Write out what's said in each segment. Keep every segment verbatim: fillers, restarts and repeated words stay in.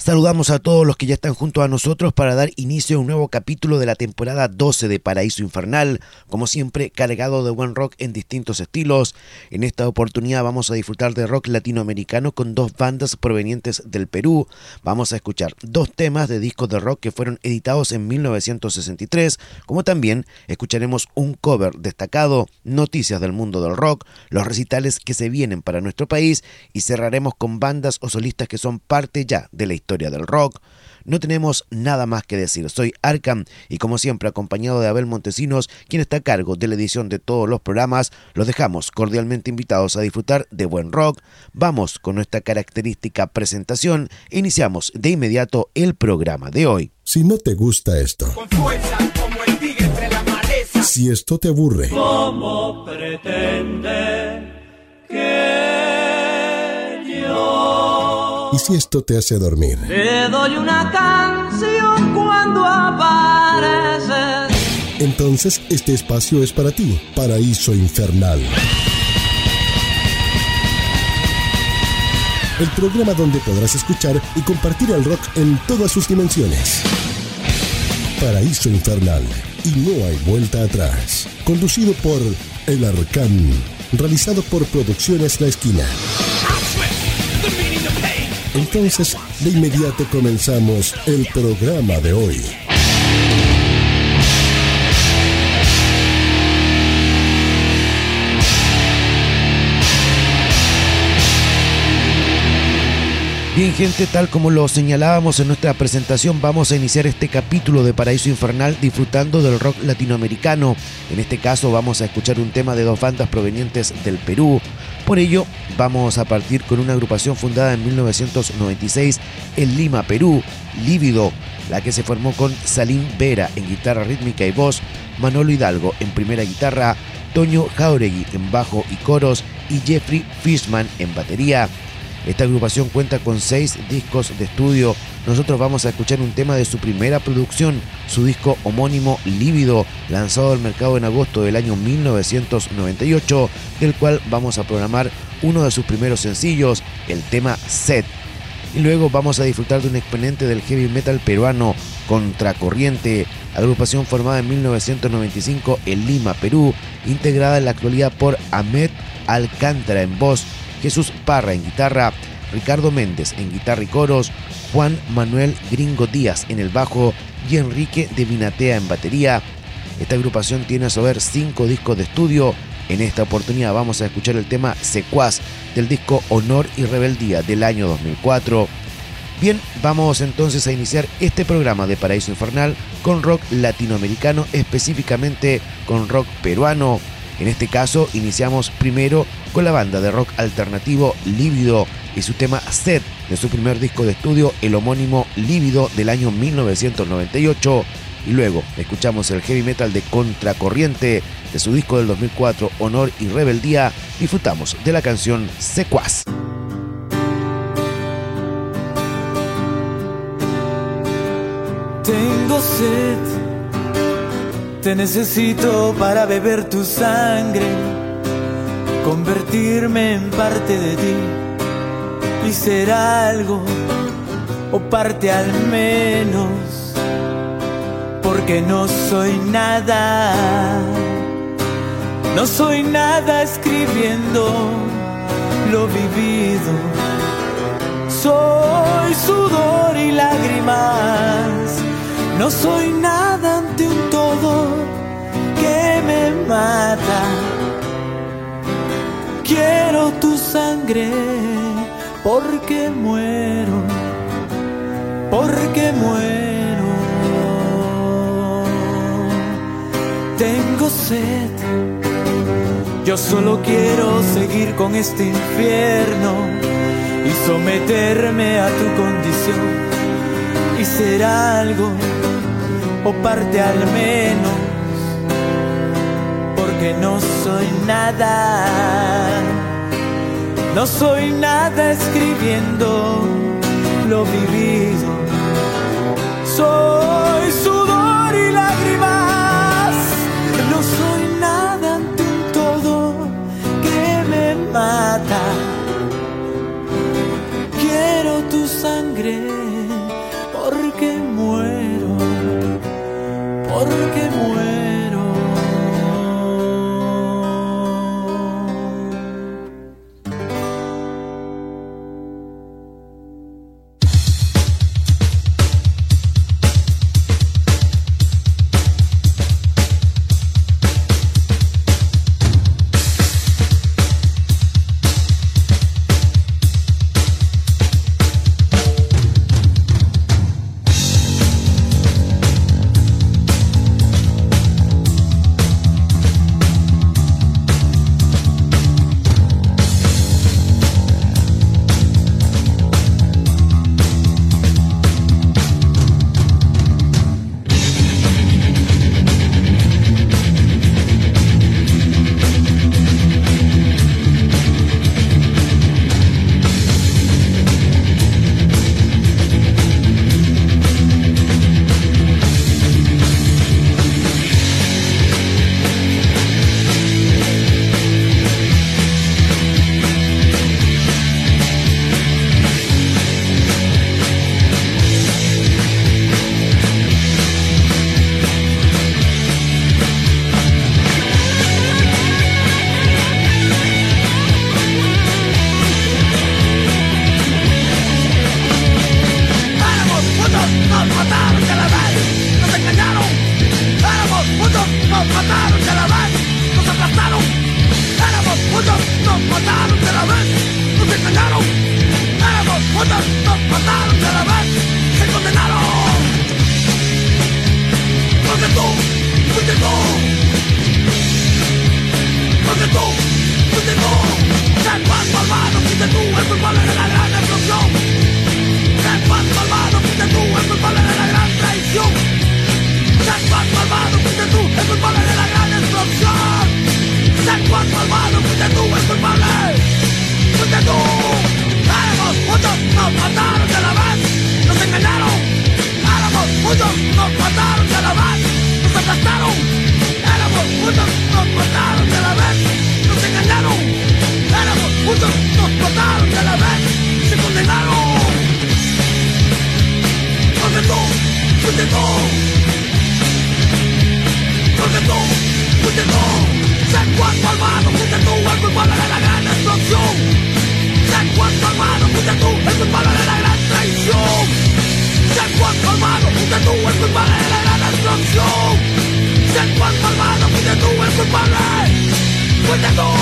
Saludamos a todos los que ya están junto a nosotros para dar inicio a un nuevo capítulo de la temporada doce de Paraíso Infernal, como siempre cargado de buen rock en distintos estilos. En esta oportunidad vamos a disfrutar de rock latinoamericano con dos bandas provenientes del Perú. Vamos a escuchar dos temas de discos de rock que fueron editados en mil novecientos sesenta y tres, como también escucharemos un cover destacado, noticias del mundo del rock, los recitales que se vienen para nuestro país y cerraremos con bandas o solistas que son parte ya de la historia del rock. No tenemos nada más que decir. Soy Arkham y como siempre acompañado de Abel Montesinos, quien está a cargo de la edición de todos los programas. Los dejamos cordialmente invitados a disfrutar de buen rock. Vamos con nuestra característica presentación e iniciamos de inmediato el programa de hoy. Si no te gusta esto, con fuerza como el tigre entre la maleza. Si esto te aburre, ¿cómo pretende que yo? ¿Y si esto te hace dormir? Te doy una canción cuando apareces. Entonces este espacio es para ti, Paraíso Infernal. El programa donde podrás escuchar y compartir el rock en todas sus dimensiones. Paraíso Infernal, y no hay vuelta atrás. Conducido por El Arcán, realizado por Producciones La Esquina. Entonces, de inmediato comenzamos el programa de hoy. Bien, gente, tal como lo señalábamos en nuestra presentación, vamos a iniciar este capítulo de Paraíso Infernal disfrutando del rock latinoamericano. En este caso vamos a escuchar un tema de dos bandas provenientes del Perú. Por ello, vamos a partir con una agrupación fundada en mil novecientos noventa y seis en Lima, Perú, Lívido, la que se formó con Salim Vera en guitarra rítmica y voz, Manolo Hidalgo en primera guitarra, Toño Jauregui en bajo y coros y Jeffrey Fishman en batería. Esta agrupación cuenta con seis discos de estudio. Nosotros vamos a escuchar un tema de su primera producción, su disco homónimo Lívido, lanzado al mercado en agosto del año mil novecientos noventa y ocho, del cual vamos a programar uno de sus primeros sencillos, el tema Set. Y luego vamos a disfrutar de un exponente del heavy metal peruano, Contracorriente, agrupación formada en mil novecientos noventa y cinco en Lima, Perú, integrada en la actualidad por Ahmed Alcántara en voz, Jesús Parra en guitarra, Ricardo Méndez en guitarra y coros, Juan Manuel Gringo Díaz en el bajo y Enrique de Vinatea en batería. Esta agrupación tiene a su haber cinco discos de estudio. En esta oportunidad vamos a escuchar el tema Secuaz del disco Honor y Rebeldía del año dos mil cuatro. Bien, vamos entonces a iniciar este programa de Paraíso Infernal con rock latinoamericano, específicamente con rock peruano. En este caso iniciamos primero con la banda de rock alternativo Lívido y su tema Set de su primer disco de estudio, el homónimo Lívido del año mil novecientos noventa y ocho, y luego escuchamos el heavy metal de Contracorriente de su disco del dos mil cuatro, Honor y Rebeldía. Disfrutamos de la canción Secuaz. Tengo sed, te necesito para beber tu sangre, convertirme en parte de ti y ser algo, o parte al menos, porque no soy nada, no soy nada escribiendo lo vivido, soy sudor y lágrimas, no soy nada ante un todo que me mata. Quiero tu sangre porque muero, porque muero. Tengo sed, yo solo quiero seguir con este infierno y someterme a tu condición y ser algo, o parte al menos, porque no soy nada, no soy nada escribiendo lo vivido, soy sudor y lágrimas, no soy nada ante un todo que me mata. Quiero tu sangre mataron y a la vez se condenaron. Porque tú, fuiste tú. Porque tú, fuiste tú. Del paso malvado fuiste tú el culpable de la gran explosión. Del paso malvado fuiste tú el culpable de la gran traición. Del paso malvado fuiste tú el culpable de la gran explosión. Del paso malvado fuiste tú el culpable. Fuiste tú. Éramos muchos, nos mataron y a la vez nos engañaron. Éramos muchos, nos mataron y a la vez nos aplastaron. Éramos muchos, nos mataron y a la vez nos engañaron. Éramos muchos, nos mataron y a la vez se condenaron. Porque tú, fuiste tú. Porque tú, fuiste tú. Sé cuánto malvado fuiste tú el culpable de la gran explosión. Sé cuánto malvado fuiste tú el culpable de la gran traición. Sé cuánto malvado fuiste tú el culpable de la gran explosión. Sé cuánto malvado fuiste tú el culpable. Fuiste tú.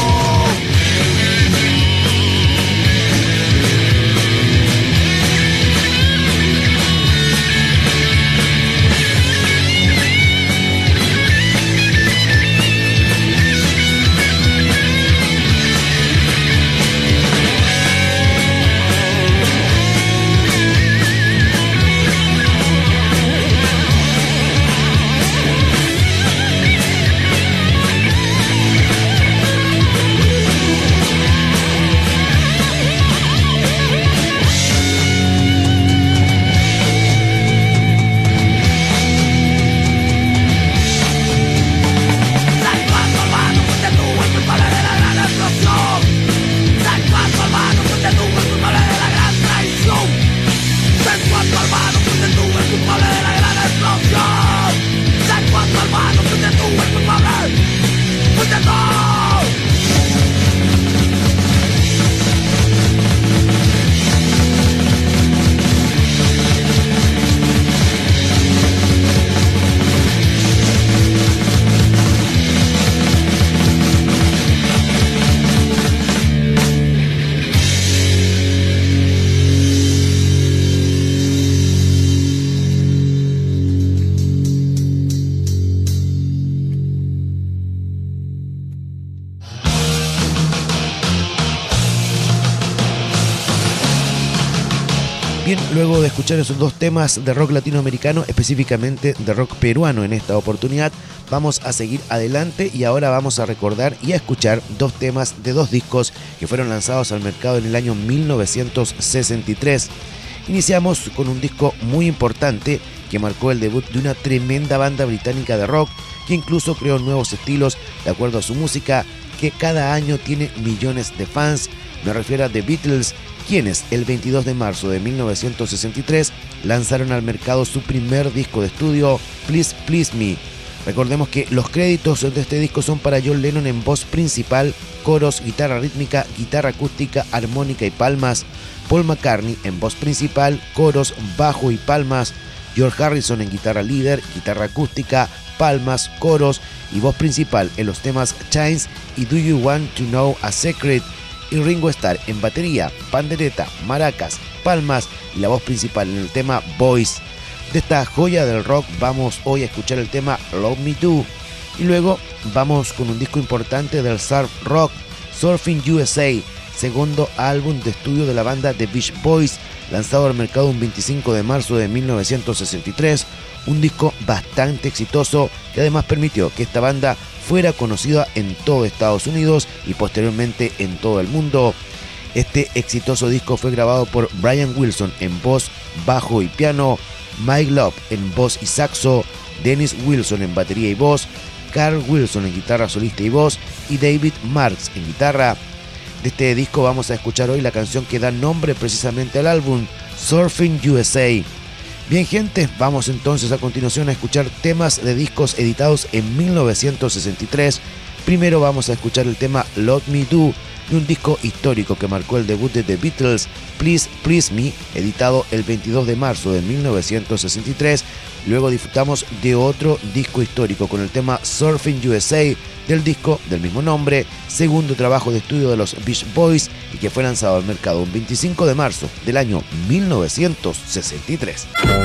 Bien, luego de escuchar esos dos temas de rock latinoamericano, específicamente de rock peruano en esta oportunidad, vamos a seguir adelante y ahora vamos a recordar y a escuchar dos temas de dos discos que fueron lanzados al mercado en el año mil novecientos sesenta y tres. Iniciamos con un disco muy importante que marcó el debut de una tremenda banda británica de rock que incluso creó nuevos estilos de acuerdo a su música, que cada año tiene millones de fans. Me refiero a The Beatles, quienes el veintidós de marzo de mil novecientos sesenta y tres lanzaron al mercado su primer disco de estudio, Please Please Me. Recordemos que los créditos de este disco son para John Lennon en voz principal, coros, guitarra rítmica, guitarra acústica, armónica y palmas, Paul McCartney en voz principal, coros, bajo y palmas, George Harrison en guitarra líder, guitarra acústica, palmas, coros y voz principal en los temas Chains y Do You Want to Know a Secret, y Ringo Starr en batería, pandereta, maracas, palmas y la voz principal en el tema Boys. De esta joya del rock vamos hoy a escuchar el tema Love Me Do y luego vamos con un disco importante del surf rock, Surfing U S A, segundo álbum de estudio de la banda The Beach Boys, lanzado al mercado un veinticinco de marzo de mil novecientos sesenta y tres, un disco bastante exitoso que además permitió que esta banda fuera conocida en todo Estados Unidos y posteriormente en todo el mundo. Este exitoso disco fue grabado por Brian Wilson en voz, bajo y piano, Mike Love en voz y saxo, Dennis Wilson en batería y voz, Carl Wilson en guitarra solista y voz y David Marks en guitarra. De este disco vamos a escuchar hoy la canción que da nombre precisamente al álbum, Surfing U S A. Bien gente, vamos entonces a continuación a escuchar temas de discos editados en mil novecientos sesenta y tres. Primero vamos a escuchar el tema Love Me Do, y un disco histórico que marcó el debut de The Beatles, Please Please Me, editado el veintidós de marzo de mil novecientos sesenta y tres. Luego disfrutamos de otro disco histórico con el tema Surfing U S A del disco del mismo nombre, segundo trabajo de estudio de los Beach Boys y que fue lanzado al mercado un veinticinco de marzo del año mil novecientos sesenta y tres.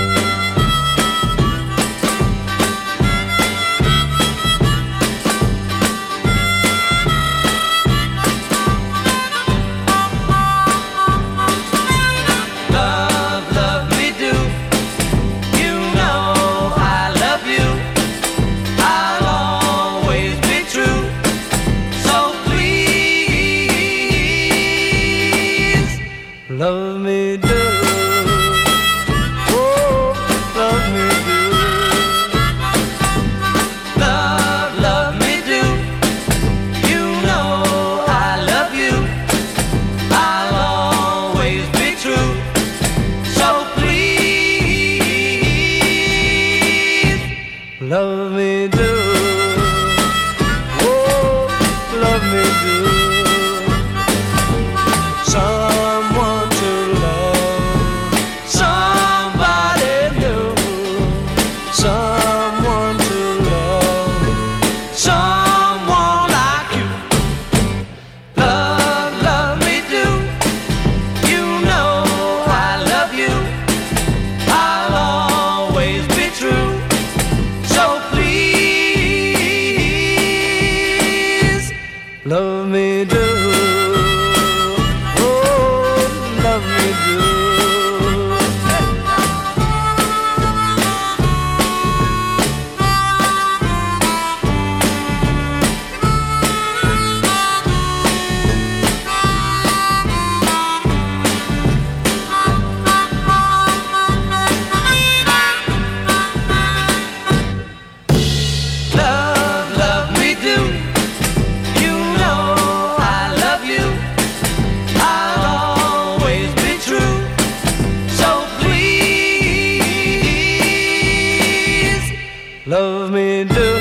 Love me do, oh, love me do. Love, love me do. You know I love you. I'll always be true. So please, love me do. Oh, love me do. Someone to love, somebody new. Someone to love, someone like you. Love, love me do. You know I love you. I'll always be true. So please, love me do. Love me do,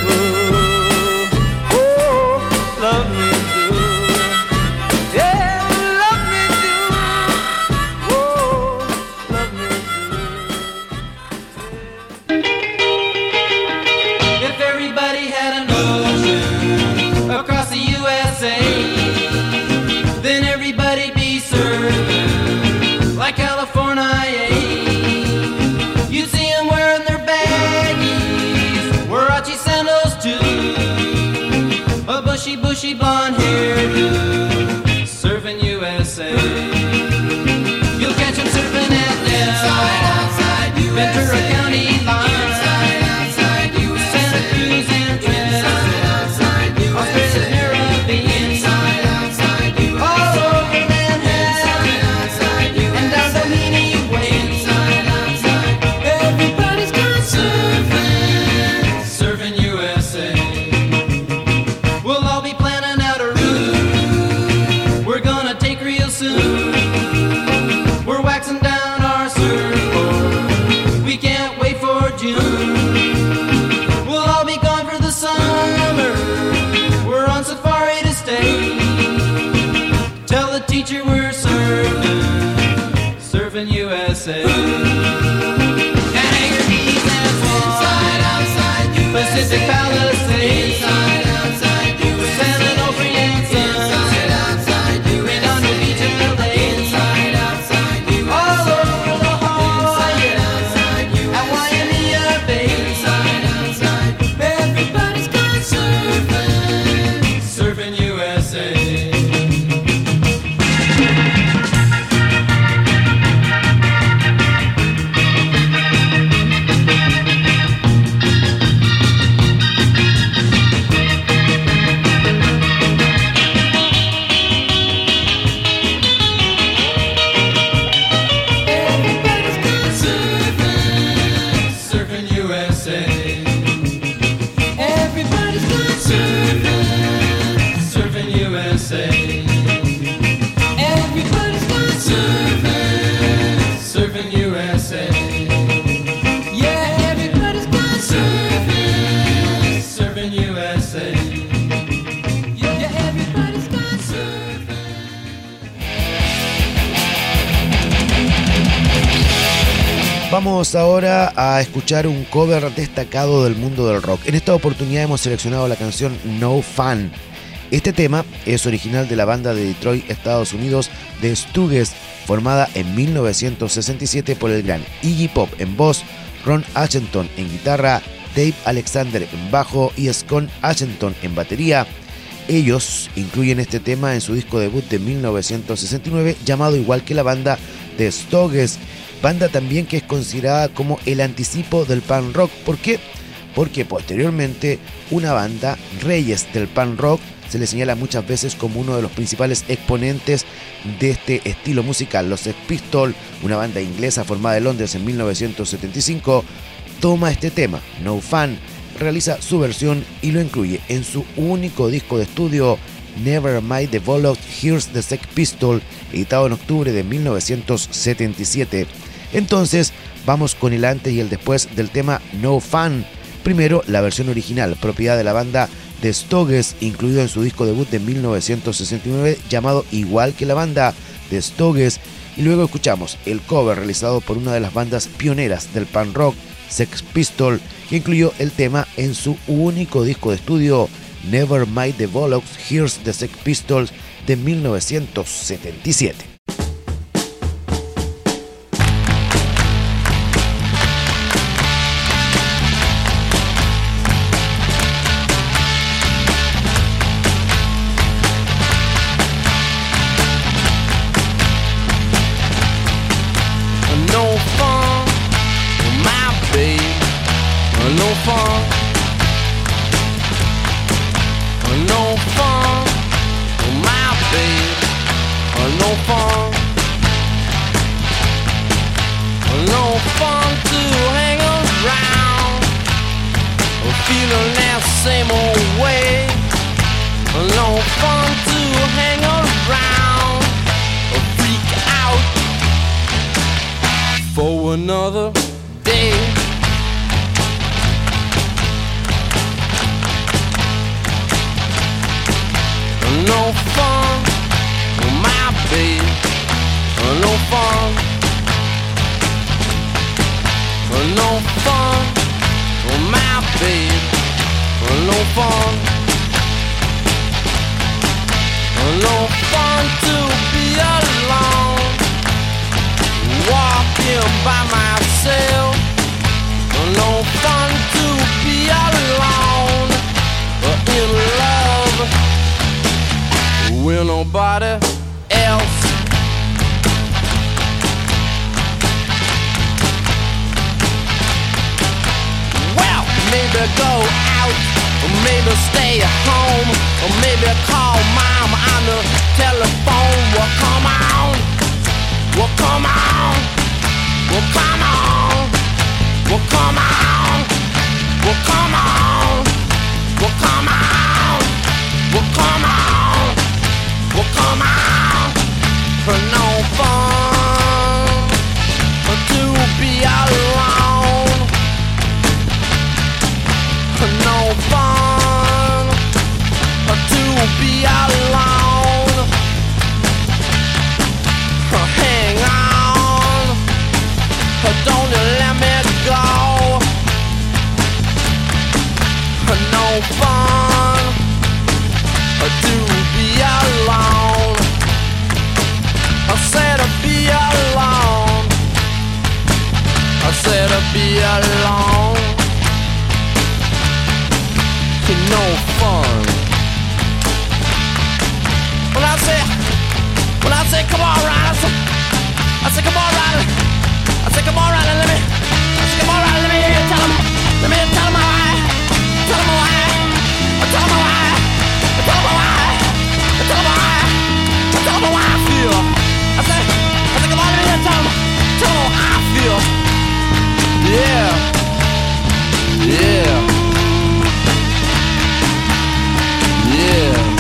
oh, love me do, yeah, love me do, oh, love me do. If everybody had an ocean across the U S A, then everybody'd be serving like California. You'd see them wearing their baggies, Warachi sandals too, a bushy, bushy blonde hairdo, surfing U S A. You'll catch them surfing at Del, Ventura County line, Santa Cruz and Trinidad, Australia's Caribbean, all over Manhattan, and down Doheny Way. Everybody's gone surfing, surfing U S A. We'll all be planning out a route we're gonna take real soon. We're waxing down our surfboard, we can't wait for June. We'll all be gone for the summer, we're on safari to stay. Tell the teacher we're surfing, surfing U S A. And Anchor Keys and Swan, Pacific Palisades, San Onofre and Sun, Redondo Beach and L A, all over La Jolla and Waimea Bay. Everybody's gone surfing, surfing U S A. Yeah, everybody's gone surfing. Vamos ahora a escuchar un cover destacado del mundo del rock. En esta oportunidad hemos seleccionado la canción No Fun. Este tema es original de la banda de Detroit, Estados Unidos, The Stooges, formada en mil novecientos sesenta y siete por el gran Iggy Pop en voz, Ron Asheton en guitarra, Dave Alexander en bajo y Scott Asheton en batería. Ellos incluyen este tema en su disco debut de mil novecientos sesenta y nueve llamado igual que la banda The Stooges, banda también que es considerada como el anticipo del punk rock. ¿Por qué? Porque posteriormente una banda, reyes del punk rock, se le señala muchas veces como uno de los principales exponentes de este estilo musical. Los Sex Pistols, una banda inglesa formada en Londres en mil novecientos setenta y cinco, toma este tema, No Fun, realiza su versión y lo incluye en su único disco de estudio, Nevermind the Bollocks, Here's the Sex Pistols, editado en octubre de mil novecientos setenta y siete. Entonces, vamos con el antes y el después del tema No Fun. Primero, la versión original, propiedad de la banda The Stooges, incluido en su disco debut de mil novecientos sesenta y nueve, llamado igual que la banda The Stooges, y luego escuchamos el cover realizado por una de las bandas pioneras del punk rock, Sex Pistols, que incluyó el tema en su único disco de estudio, Nevermind the Bollocks, Here's the Sex Pistols, de mil novecientos setenta y siete. Another day. No fun, my babe. No fun, no fun, my babe. No fun, no fun to be alone, walking by myself. No fun to be alone in love with nobody else. Well, maybe go out, or maybe stay at home, or maybe call mom on the telephone. Well, come on, well, come on, well, come on, well, come on, well, come on, well, come on, well, come on, well, come on. For no fun to be alone. For no fun to be alone. Hang on, don't you let me go. No fun to be alone. I said to be alone. I said to be alone. No fun. When I say, when I say come on, Riley, I say, I say come on, Riley. I say come on, Riley, let me, I say come on, Riley, let me hear you tell him, let me hear you tell him why, tell him why, tell him why, tell him why, tell him why, tell him why I feel. I say, I say come on, let me hear you tell him, tell him how I feel. Yeah, yeah, yeah.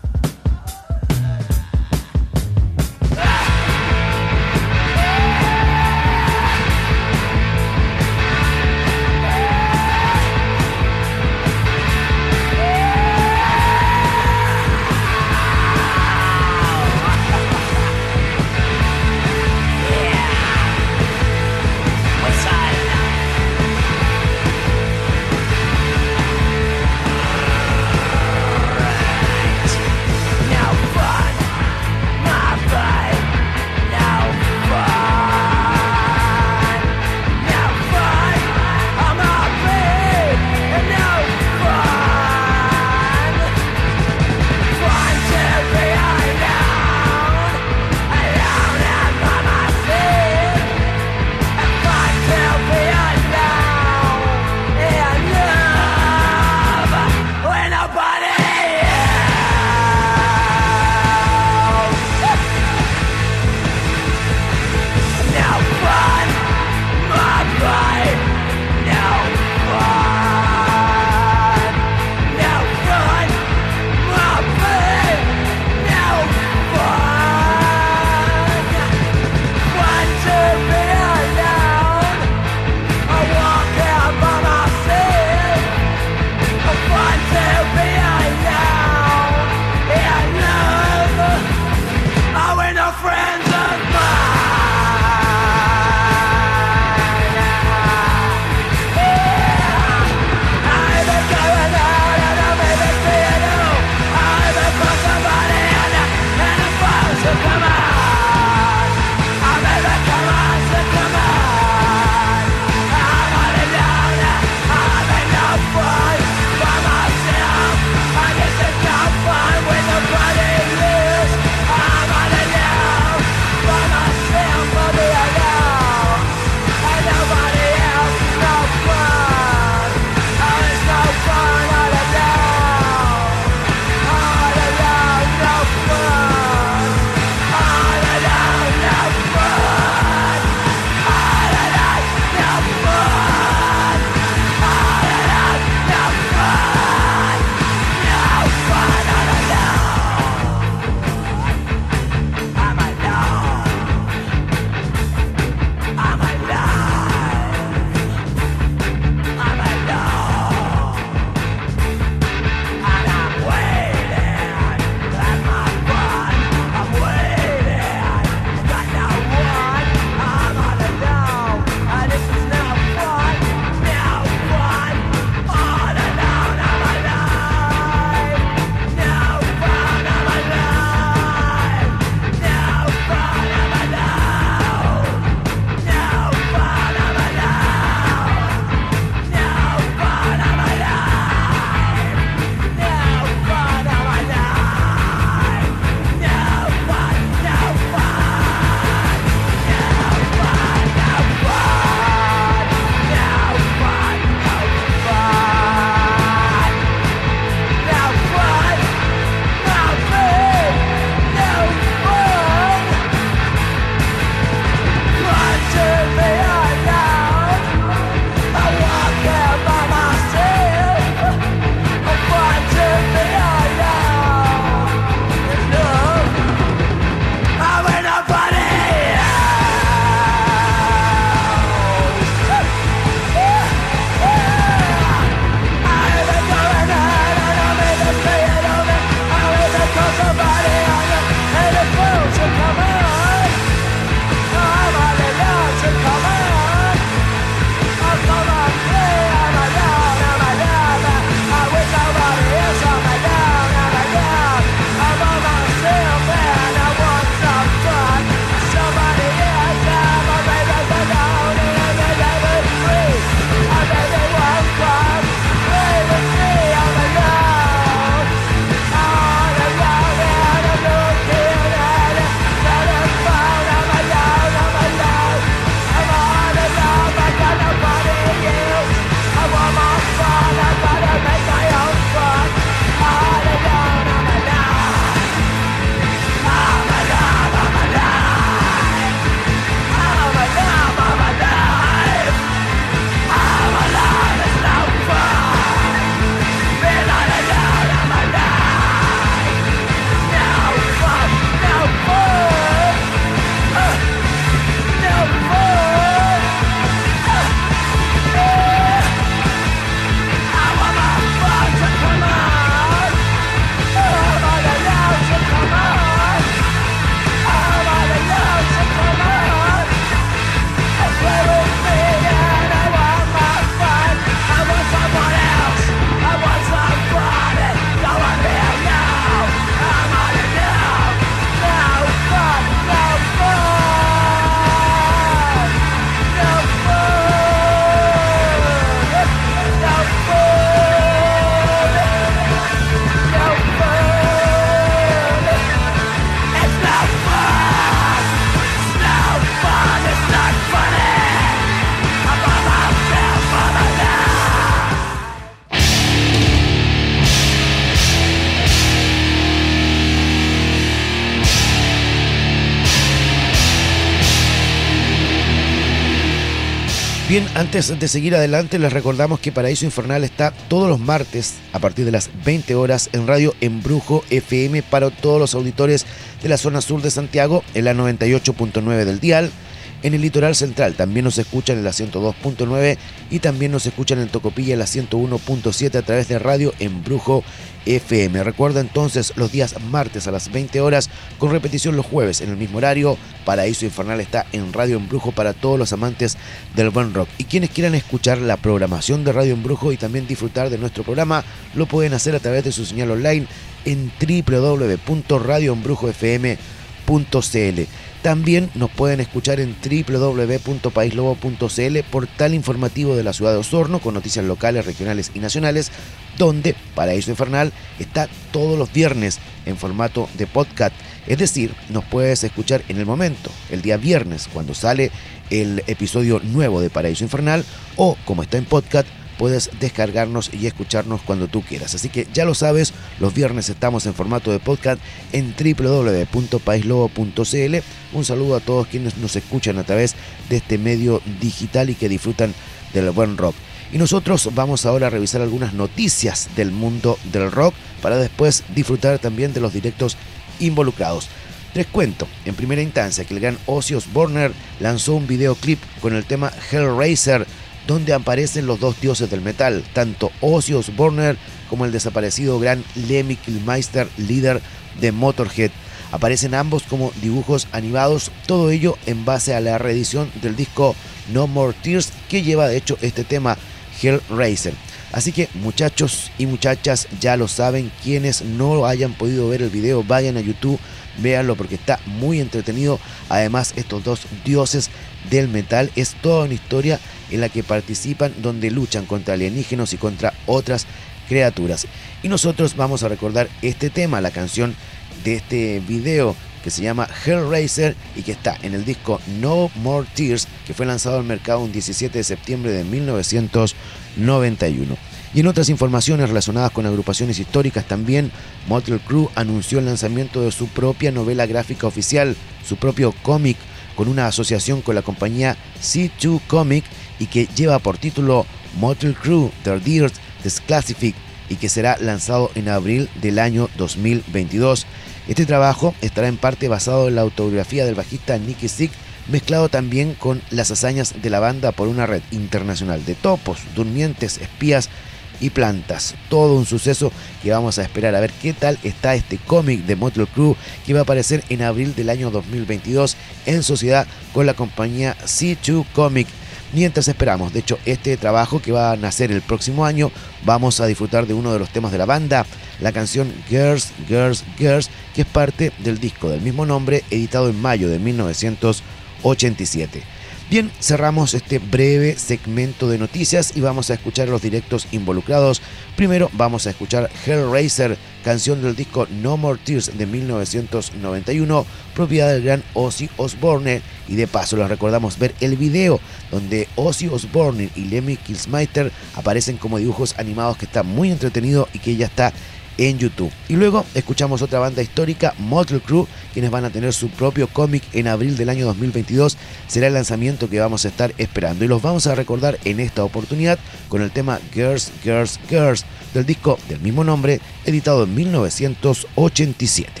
Bien, antes de seguir adelante les recordamos que Paraíso Infernal está todos los martes a partir de las veinte horas en Radio Embrujo F M para todos los auditores de la zona sur de Santiago en la noventa y ocho punto nueve del dial. En el litoral central también nos escuchan en la ciento dos punto nueve y también nos escuchan en Tocopilla en la ciento uno punto siete a través de Radio Embrujo F M. Recuerda entonces los días martes a las veinte horas con repetición los jueves en el mismo horario. Paraíso Infernal está en Radio Embrujo para todos los amantes del buen rock. Y quienes quieran escuchar la programación de Radio Embrujo y también disfrutar de nuestro programa lo pueden hacer a través de su señal online en doble u doble u doble u punto radio embrujo f m punto c l. También nos pueden escuchar en doble u doble u doble u punto país lobo punto c l, portal informativo de la ciudad de Osorno con noticias locales, regionales y nacionales, donde Paraíso Infernal está todos los viernes en formato de podcast. Es decir, nos puedes escuchar en el momento, el día viernes, cuando sale el episodio nuevo de Paraíso Infernal, o como está en podcast, puedes descargarnos y escucharnos cuando tú quieras. Así que ya lo sabes, los viernes estamos en formato de podcast en doble u doble u doble u punto país lobo punto c l. Un saludo a todos quienes nos escuchan a través de este medio digital y que disfrutan del buen rock. Y nosotros vamos ahora a revisar algunas noticias del mundo del rock para después disfrutar también de los directos involucrados. Les cuento, en primera instancia, que el gran Ozzy Osbourne lanzó un videoclip con el tema Hellraiser, donde aparecen los dos dioses del metal, tanto Ozzy Osbourne como el desaparecido gran Lemmy Kilmister, líder de Motorhead. Aparecen ambos como dibujos animados, todo ello en base a la reedición del disco No More Tears, que lleva de hecho este tema Hellraiser. Así que muchachos y muchachas, ya lo saben, quienes no hayan podido ver el video, vayan a YouTube, véanlo porque está muy entretenido. Además, estos dos dioses del metal es toda una historia en la que participan, donde luchan contra alienígenas y contra otras criaturas. Y nosotros vamos a recordar este tema, la canción de este video, que se llama Hellraiser y que está en el disco No More Tears, que fue lanzado al mercado un diecisiete de septiembre de mil novecientos noventa y uno. Y en otras informaciones relacionadas con agrupaciones históricas también, Mötley Crüe anunció el lanzamiento de su propia novela gráfica oficial, su propio cómic, con una asociación con la compañía C dos Comic y que lleva por título Mötley Crüe The Dirt Declassified y que será lanzado en abril del año dos mil veintidós. Este trabajo estará en parte basado en la autobiografía del bajista Nicky Six, mezclado también con las hazañas de la banda por una red internacional de topos, durmientes, espías y plantas. Todo un suceso que vamos a esperar a ver qué tal está este cómic de Mötley Crüe, que va a aparecer en abril del año dos mil veintidós en sociedad con la compañía C dos Comic. Mientras esperamos, de hecho, este trabajo que va a nacer el próximo año, vamos a disfrutar de uno de los temas de la banda, la canción Girls, Girls, Girls, que es parte del disco del mismo nombre, editado en mayo de mil novecientos ochenta y siete. Bien, cerramos este breve segmento de noticias y vamos a escuchar los directos involucrados. Primero vamos a escuchar Hellraiser, canción del disco No More Tears de mil novecientos noventa y uno, propiedad del gran Ozzy Osbourne. Y de paso les recordamos ver el video donde Ozzy Osbourne y Lemmy Kilmister aparecen como dibujos animados, que está muy entretenido y que ya está en YouTube. Y luego escuchamos otra banda histórica, Mötley Crüe, quienes van a tener su propio cómic en abril del año dos mil veintidós. Será el lanzamiento que vamos a estar esperando y los vamos a recordar en esta oportunidad con el tema Girls, Girls, Girls del disco del mismo nombre, editado en mil novecientos ochenta y siete.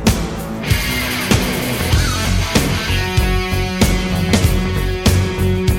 We'll be right back.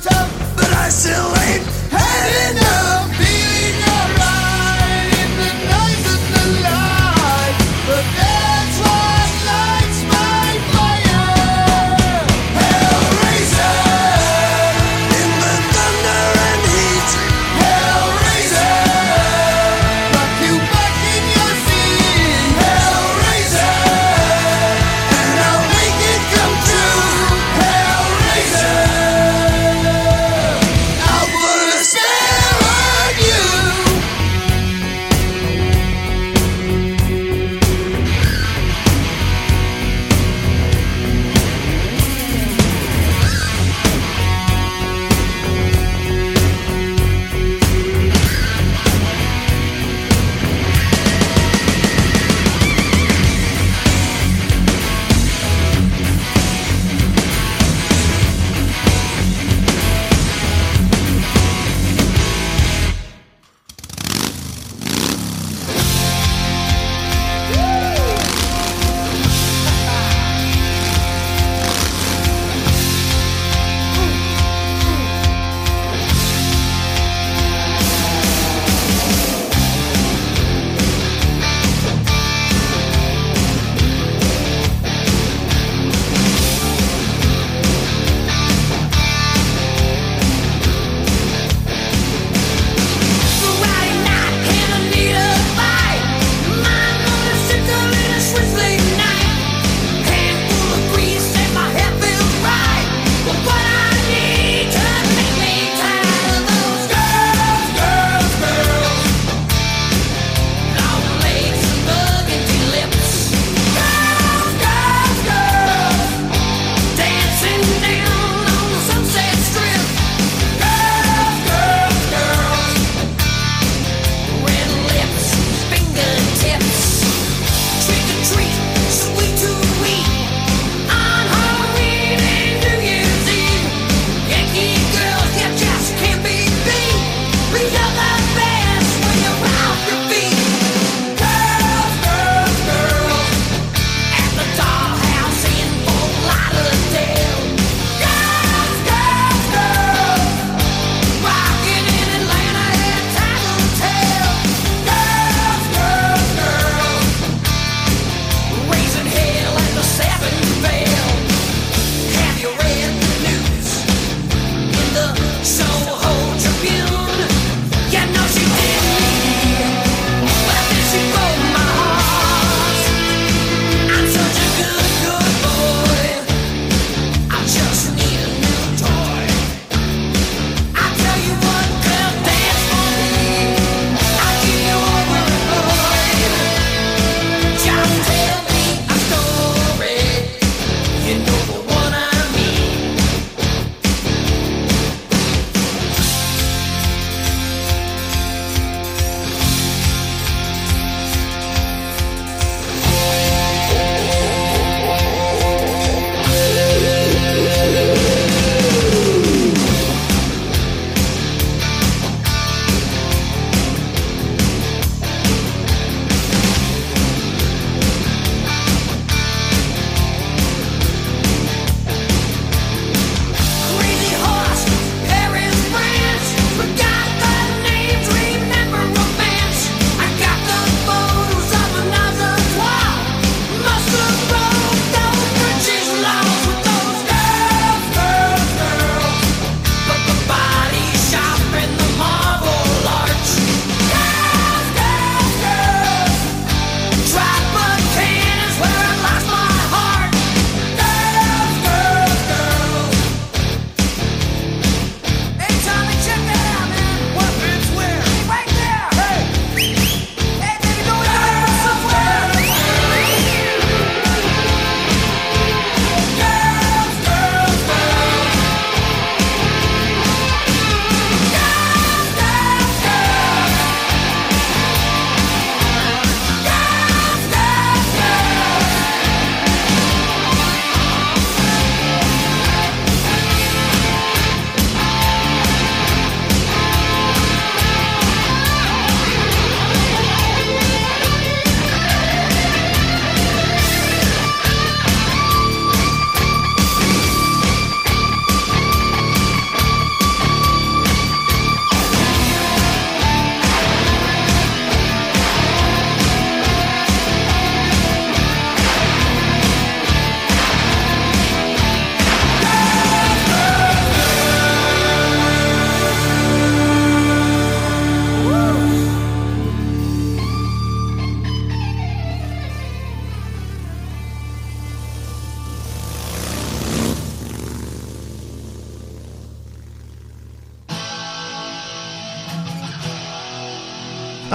top, but I still ain't had enough. Feeling alright in the noise of the light, but that's what lights my fire. Hellraiser, in the thunder and heat. Hellraiser, rock you back in your seat. Hellraiser, and I'll make it come true. Hellraiser, I'll put a spell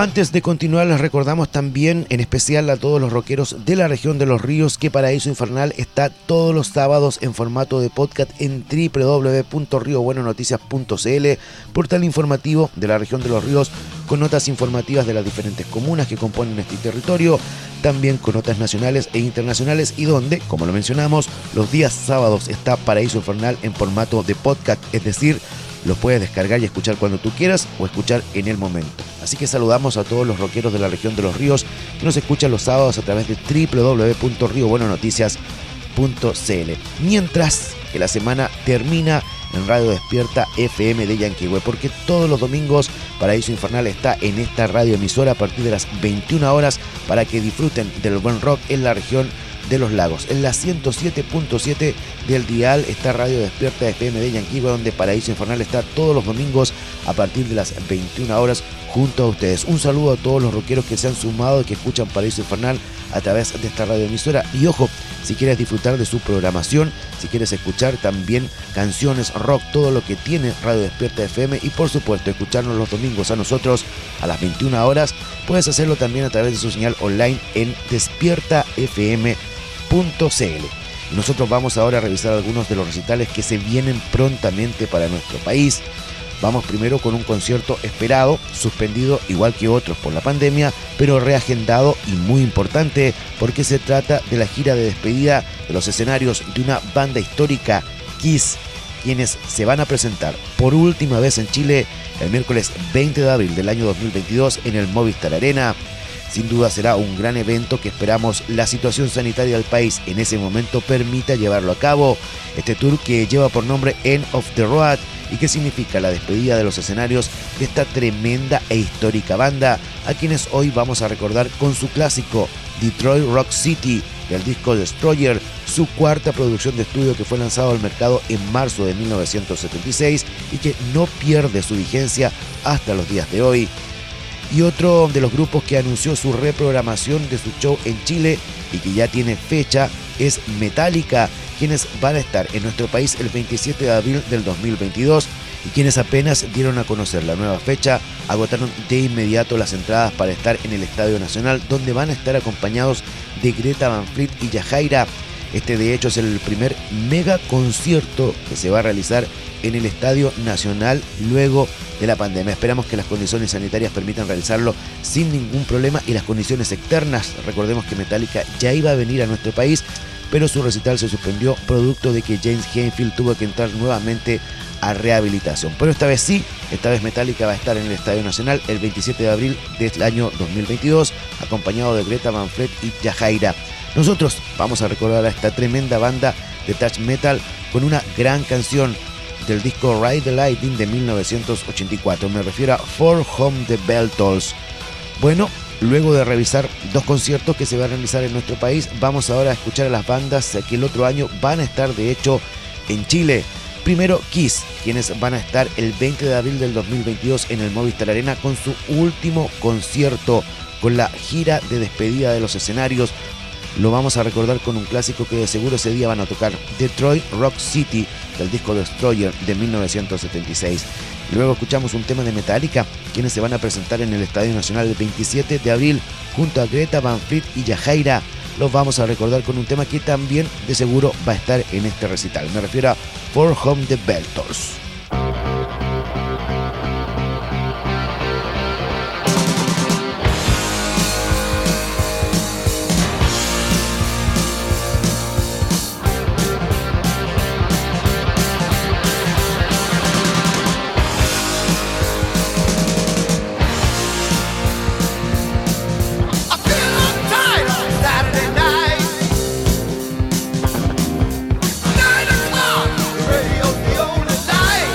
Antes de continuar, les recordamos también, en especial a todos los rockeros de la región de Los Ríos, que Paraíso Infernal está todos los sábados en formato de podcast en doble u doble u doble u punto rio bueno noticias punto c l, portal informativo de la región de Los Ríos, con notas informativas de las diferentes comunas que componen este territorio, también con notas nacionales e internacionales, y donde, como lo mencionamos, los días sábados está Paraíso Infernal en formato de podcast, es decir, lo puedes descargar y escuchar cuando tú quieras o escuchar en el momento. Así que saludamos a todos los rockeros de la región de Los Ríos que nos escuchan los sábados a través de doble u doble u doble u punto rio bueno noticias punto c l. Mientras que la semana termina en Radio Despierta F M de Yanquihue, porque todos los domingos Paraíso Infernal está en esta radioemisora a partir de las veintiuna horas para que disfruten del buen rock en la región de los Lagos. En la ciento siete punto siete del dial está Radio Despierta F M de Yanquihue, donde Paraíso Infernal está todos los domingos a partir de las veintiuna horas junto a ustedes. Un saludo a todos los rockeros que se han sumado y que escuchan Paraíso Infernal a través de esta radioemisora. Y ojo, si quieres disfrutar de su programación, si quieres escuchar también canciones, rock, todo lo que tiene Radio Despierta F M, y por supuesto escucharnos los domingos a nosotros a las veintiuna horas, puedes hacerlo también a través de su señal online en despierta f m punto c l. Y nosotros vamos ahora a revisar algunos de los recitales que se vienen prontamente para nuestro país. Vamos primero con un concierto esperado, suspendido igual que otros por la pandemia, pero reagendado y muy importante porque se trata de la gira de despedida de los escenarios de una banda histórica, Kiss, quienes se van a presentar por última vez en Chile el miércoles veinte de abril del año dos mil veintidós en el Movistar Arena. Sin duda será un gran evento que esperamos la situación sanitaria del país en ese momento permita llevarlo a cabo. Este tour, que lleva por nombre End of the Road y que significa la despedida de los escenarios de esta tremenda e histórica banda, a quienes hoy vamos a recordar con su clásico Detroit Rock City del disco Destroyer, su cuarta producción de estudio que fue lanzado al mercado en marzo de mil novecientos setenta y seis y que no pierde su vigencia hasta los días de hoy. Y otro de los grupos que anunció su reprogramación de su show en Chile y que ya tiene fecha es Metallica, quienes van a estar en nuestro país el veintisiete de abril del dos mil veintidós, y quienes apenas dieron a conocer la nueva fecha agotaron de inmediato las entradas para estar en el Estadio Nacional, donde van a estar acompañados de Greta Van Fleet y Yajaira. Este de hecho es el primer mega concierto que se va a realizar en el Estadio Nacional luego de la pandemia. Esperamos que las condiciones sanitarias permitan realizarlo sin ningún problema, y las condiciones externas. Recordemos que Metallica ya iba a venir a nuestro país, pero su recital se suspendió producto de que James Hetfield tuvo que entrar nuevamente a rehabilitación. Pero esta vez sí, esta vez Metallica va a estar en el Estadio Nacional el veintisiete de abril del año dos mil veintidós, acompañado de Greta Van Fleet y Yajaira. Nosotros vamos a recordar a esta tremenda banda de thrash metal con una gran canción del disco Ride the Lightning de mil novecientos ochenta y cuatro. Me refiero a For Whom the Bell Tolls. Bueno, luego de revisar dos conciertos que se van a realizar en nuestro país, vamos ahora a escuchar a las bandas que el otro año van a estar de hecho en Chile. Primero Kiss, quienes van a estar el veinte de abril del dos mil veintidós en el Movistar Arena con su último concierto, con la gira de despedida de los escenarios. Lo vamos a recordar con un clásico que de seguro ese día van a tocar, Detroit Rock City del disco Destroyer de mil novecientos setenta y seis. Luego escuchamos un tema de Metallica, quienes se van a presentar en el Estadio Nacional el veintisiete de abril junto a Greta Van Fleet y Yajaira. Los vamos a recordar con un tema que también de seguro va a estar en este recital. Me refiero a For Whom the Bell Tolls. Radio's the only light.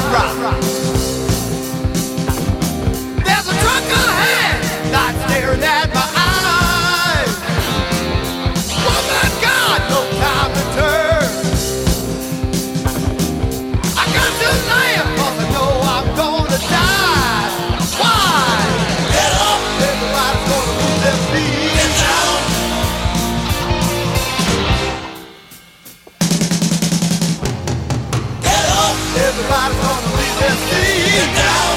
rock. There's a truck ahead, not staring at my eyes. Woman, God, no time to turn. I got to land, cause I know I'm gonna die. Why? Get up, everybody's gonna lose their feet. Get down. Get up, everybody's gonna leave their feet. Get down.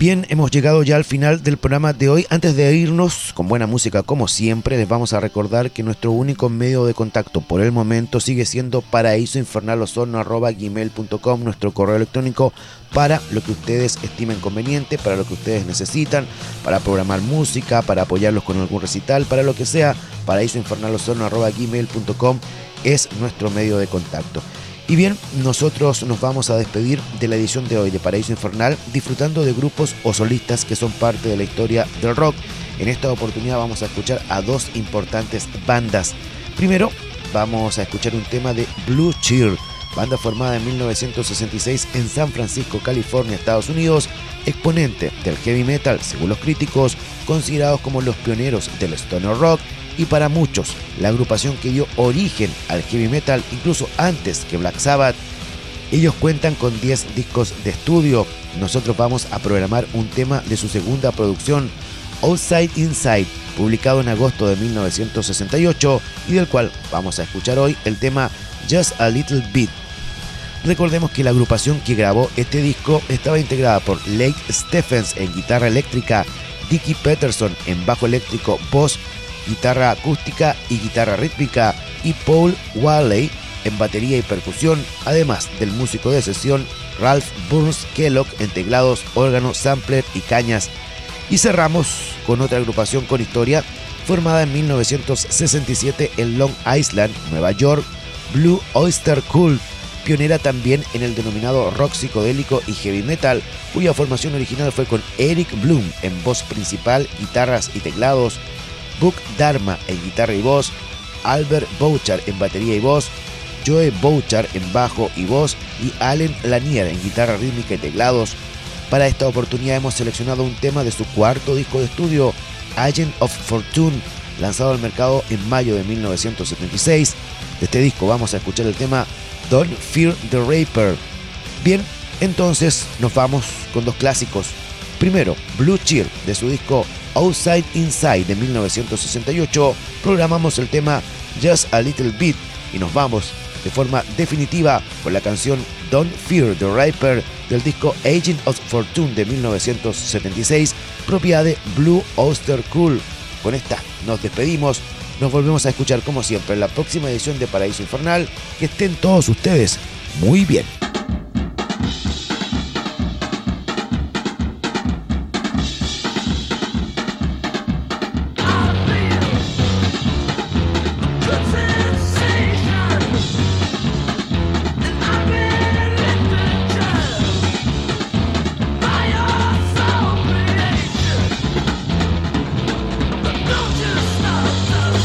Bien, hemos llegado ya al final del programa de hoy. Antes de irnos, con buena música como siempre, les vamos a recordar que nuestro único medio de contacto por el momento sigue siendo paraísoinfernalosorno arroba gmail punto com, nuestro correo electrónico para lo que ustedes estimen conveniente, para lo que ustedes necesitan, para programar música, para apoyarlos con algún recital, para lo que sea. paraísoinfernalosorno arroba gmail punto com es nuestro medio de contacto. Y bien, nosotros nos vamos a despedir de la edición de hoy de Paraíso Infernal disfrutando de grupos o solistas que son parte de la historia del rock. En esta oportunidad vamos a escuchar a dos importantes bandas. Primero, vamos a escuchar un tema de Blue Cheer, banda formada en mil novecientos sesenta y seis en San Francisco, California, Estados Unidos, exponente del heavy metal, según los críticos, considerados como los pioneros del stoner rock, y para muchos la agrupación que dio origen al heavy metal incluso antes que Black Sabbath. Ellos cuentan con diez discos de estudio. Nosotros vamos a programar un tema de su segunda producción, Outside Inside, publicado en agosto de mil novecientos sesenta y ocho, y del cual vamos a escuchar hoy el tema Just a Little Bit. Recordemos que la agrupación que grabó este disco estaba integrada por Lake Stephens en guitarra eléctrica, Dickie Peterson en bajo eléctrico, voz, guitarra acústica y guitarra rítmica, y Paul Whaley en batería y percusión, además del músico de sesión Ralph Burns Kellogg en teclados, órgano, sampler y cañas. Y cerramos con otra agrupación con historia, formada en mil novecientos sesenta y siete en Long Island, Nueva York, Blue Oyster Cult, pionera también en el denominado rock psicodélico y heavy metal, cuya formación original fue con Eric Bloom en voz principal, guitarras y teclados, Buck Dharma en guitarra y voz, Albert Bouchard en batería y voz, Joe Bouchard en bajo y voz y Allen Lanier en guitarra rítmica y teclados. Para esta oportunidad hemos seleccionado un tema de su cuarto disco de estudio, Agent of Fortune, lanzado al mercado en mayo de mil novecientos setenta y seis. De este disco vamos a escuchar el tema Don't Fear the Reaper. Bien, entonces nos vamos con dos clásicos. Primero, Blue Cheer, de su disco Outside Inside de mil novecientos sesenta y ocho, programamos el tema Just a Little Bit y nos vamos de forma definitiva con la canción Don't Fear the Reaper del disco Agent of Fortune de mil novecientos setenta y seis, propiedad de Blue Oyster Cult. Con esta nos despedimos, nos volvemos a escuchar como siempre en la próxima edición de Paraíso Infernal. Que estén todos ustedes muy bien.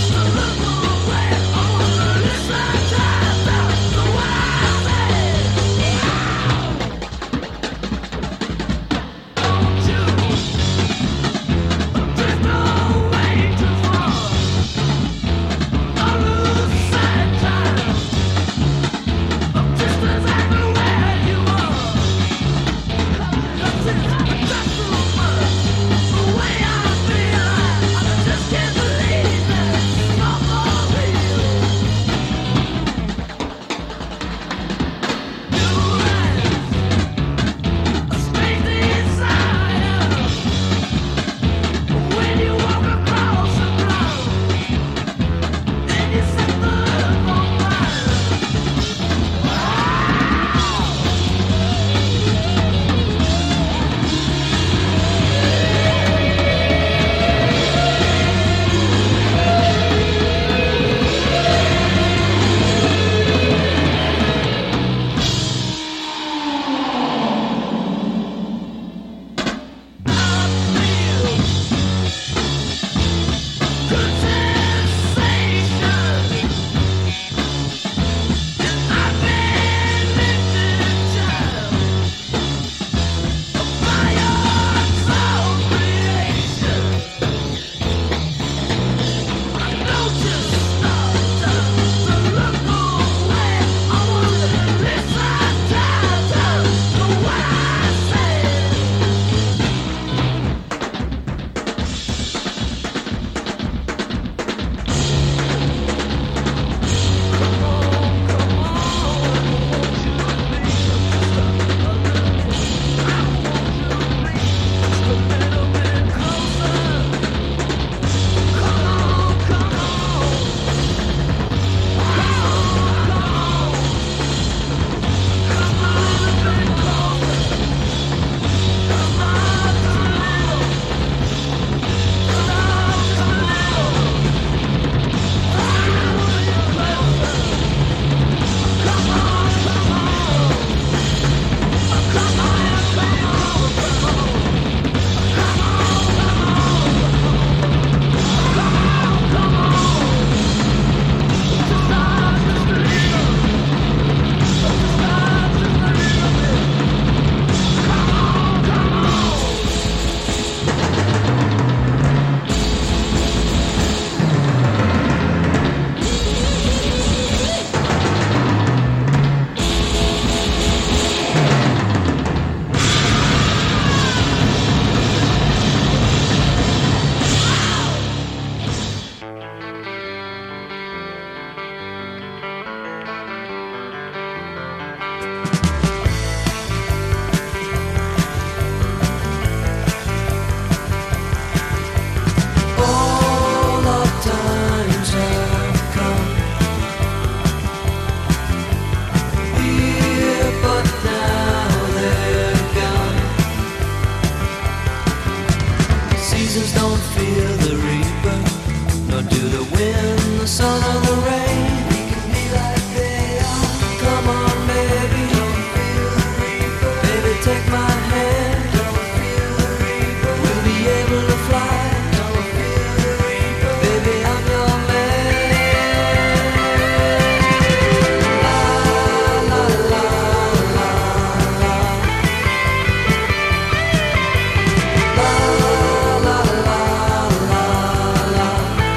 Listen to the way, I wanna listen to the way I say. seasons don't fear the reaper, nor do the wind, the sun, or the rain. We can be like they are. Come on, baby, don't fear the reaper. Baby, take my hand, don't fear the reaper. We'll be able to fly, don't fear the reaper. Baby, I'm your man. La la la la la. La la la la la.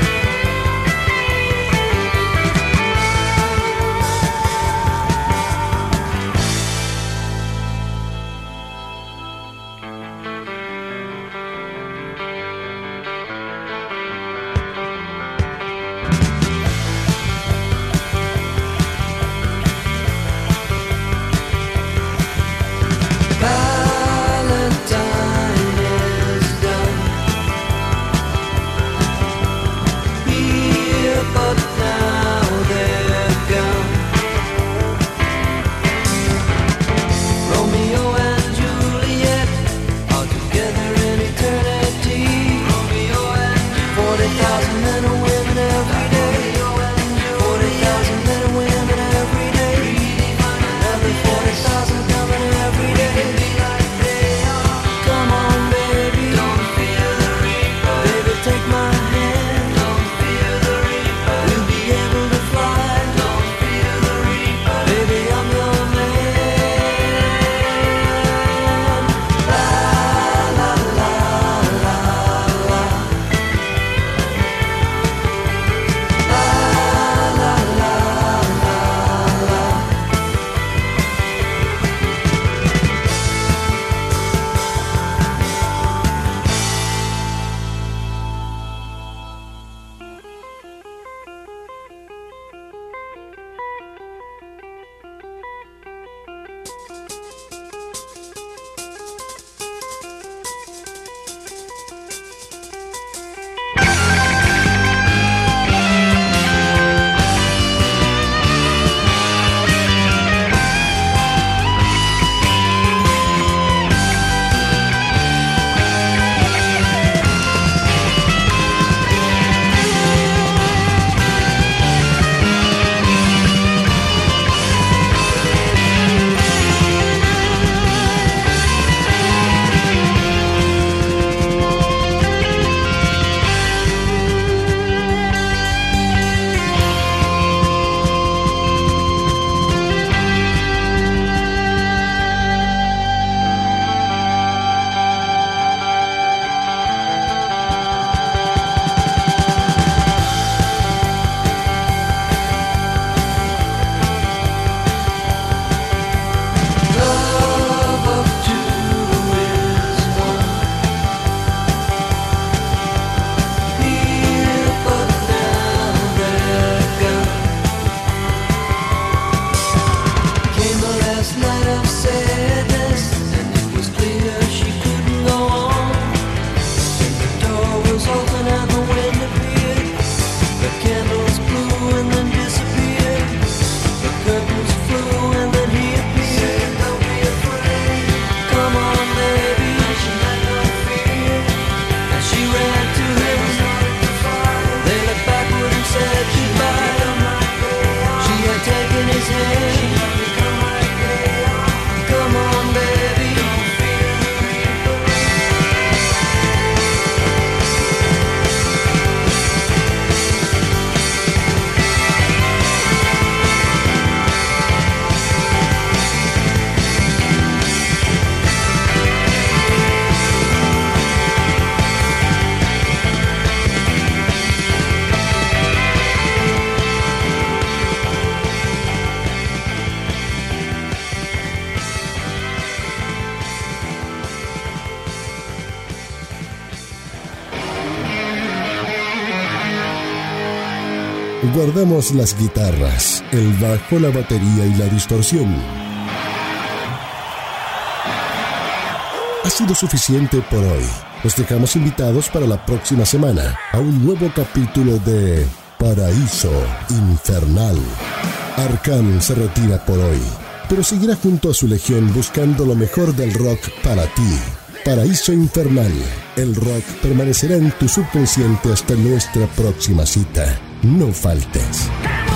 Valentine is done here, but now they're gone. Romeo and Juliet are together in eternity. Romeo and forty thousand men and women every day. Forty thousand men and women every day. Another forty thousand coming every day. Come on, baby, don't fear the reaper. Baby, take my hand, don't fear the reaper. We'll be able to fly, don't fear the reaper. Baby, I'm your man. La la la la la. La la la la la. Love of two is one. Here, but now they're gone. Came the last night of sadness, and it was clear she couldn't go on. The door was open and the wind appeared. The candles blew and then disappeared. The curtains flew and then he appeared. Don't be afraid. Come on, baby. She had no fear. And she ran to him. They looked backward and said goodbye. She had taken his hand. Come on, baby. Guardamos las guitarras, el bajo, la batería y la distorsión. Ha sido suficiente por hoy. Los dejamos invitados para la próxima semana a un nuevo capítulo de Paraíso Infernal. Arkan se retira por hoy, pero seguirá junto a su legión buscando lo mejor del rock para ti. Paraíso Infernal. El rock permanecerá en tu subconsciente hasta nuestra próxima cita. No faltes.